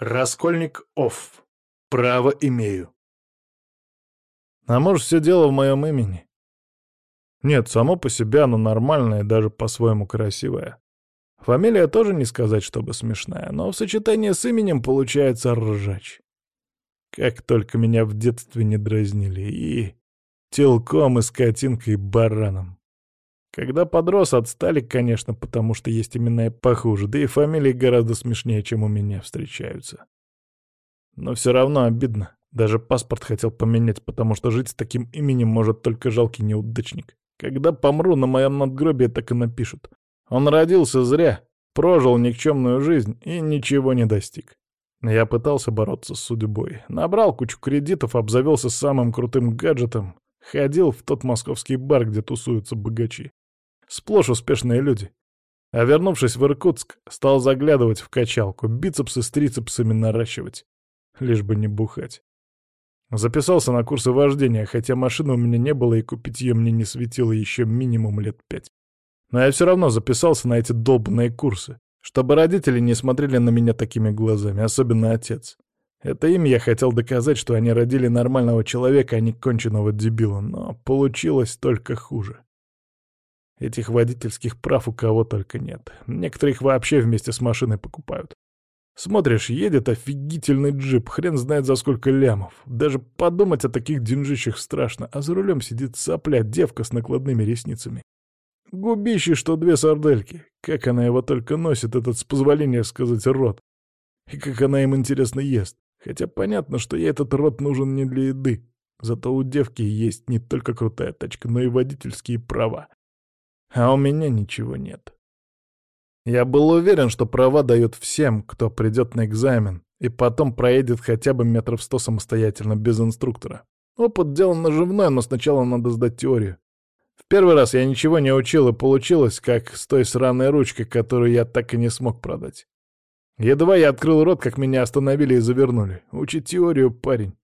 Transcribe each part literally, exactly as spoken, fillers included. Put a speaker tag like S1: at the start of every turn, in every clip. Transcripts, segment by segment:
S1: Раскольник Офф. Право имею. А может, все дело в моем имени? Нет, само по себе оно нормальное и даже по-своему красивое. Фамилия тоже не сказать, чтобы смешная, но в сочетании с именем получается ржач. Как только меня в детстве не дразнили, и телком, и скотинкой, и бараном. Когда подрос, отстали, конечно, потому что есть имена и похуже, да и фамилии гораздо смешнее, чем у меня встречаются. Но все равно обидно. Даже паспорт хотел поменять, потому что жить с таким именем может только жалкий неудачник. Когда помру, на моем надгробии так и напишут. Он родился зря, прожил никчемную жизнь и ничего не достиг. Я пытался бороться с судьбой. Набрал кучу кредитов, обзавелся самым крутым гаджетом. Ходил в тот московский бар, где тусуются богачи. Сплошь успешные люди. А вернувшись в Иркутск, стал заглядывать в качалку, бицепсы с трицепсами наращивать. Лишь бы не бухать. Записался на курсы вождения, хотя машины у меня не было и купить ее мне не светило еще минимум лет пять. Но я все равно записался на эти долбанные курсы, чтобы родители не смотрели на меня такими глазами, особенно отец. Это им я хотел доказать, что они родили нормального человека, а не конченого дебила, но получилось только хуже. Этих водительских прав у кого только нет. Некоторые их вообще вместе с машиной покупают. Смотришь, едет офигительный джип, хрен знает за сколько лямов. Даже подумать о таких деньжищах страшно, а за рулем сидит сопля, девка с накладными ресницами. Губище, что две сардельки. Как она его только носит, этот, с позволения сказать, рот. И как она им, интересно, ест. Хотя понятно, что ей этот рот нужен не для еды. Зато у девки есть не только крутая тачка, но и водительские права. А у меня ничего нет. Я был уверен, что права дают всем, кто придет на экзамен, и потом проедет хотя бы метров сто самостоятельно, без инструктора. Опыт — дело наживное, но сначала надо сдать теорию. В первый раз я ничего не учил, и получилось, как с той сраной ручкой, которую я так и не смог продать. Едва я открыл рот, как меня остановили и завернули. Учи теорию, парень.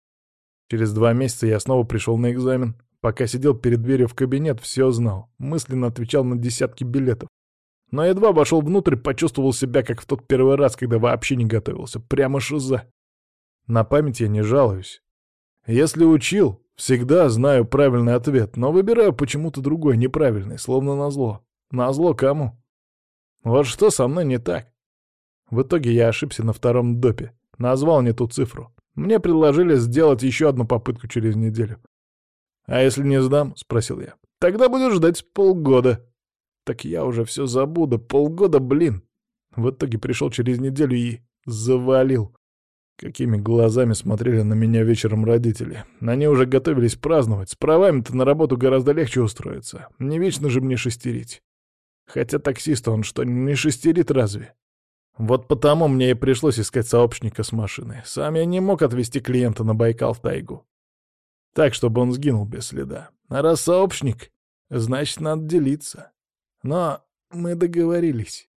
S1: Через два месяца я снова пришел на экзамен. Пока сидел перед дверью в кабинет, все знал. Мысленно отвечал на десятки билетов. Но едва вошел внутрь, почувствовал себя, как в тот первый раз, когда вообще не готовился. Прямо шиза. На память я не жалуюсь. Если учил, всегда знаю правильный ответ, но выбираю почему-то другой, неправильный, словно назло. Назло кому? Вот что со мной не так? В итоге я ошибся на втором допе. Назвал не ту цифру. Мне предложили сделать еще одну попытку через неделю. «А если не сдам?» — спросил я. «Тогда буду ждать полгода». Так я уже все забуду. Полгода, блин. В итоге пришел через неделю и завалил. Какими глазами смотрели на меня вечером родители. Они уже готовились праздновать. С правами-то на работу гораздо легче устроиться. Не вечно же мне шестерить. Хотя таксист он что, не шестерит разве? Вот потому мне и пришлось искать сообщника с машины. Сам я не мог отвезти клиента на Байкал в тайгу. Так, чтобы он сгинул без следа. А раз сообщник, значит, надо делиться. Но мы договорились.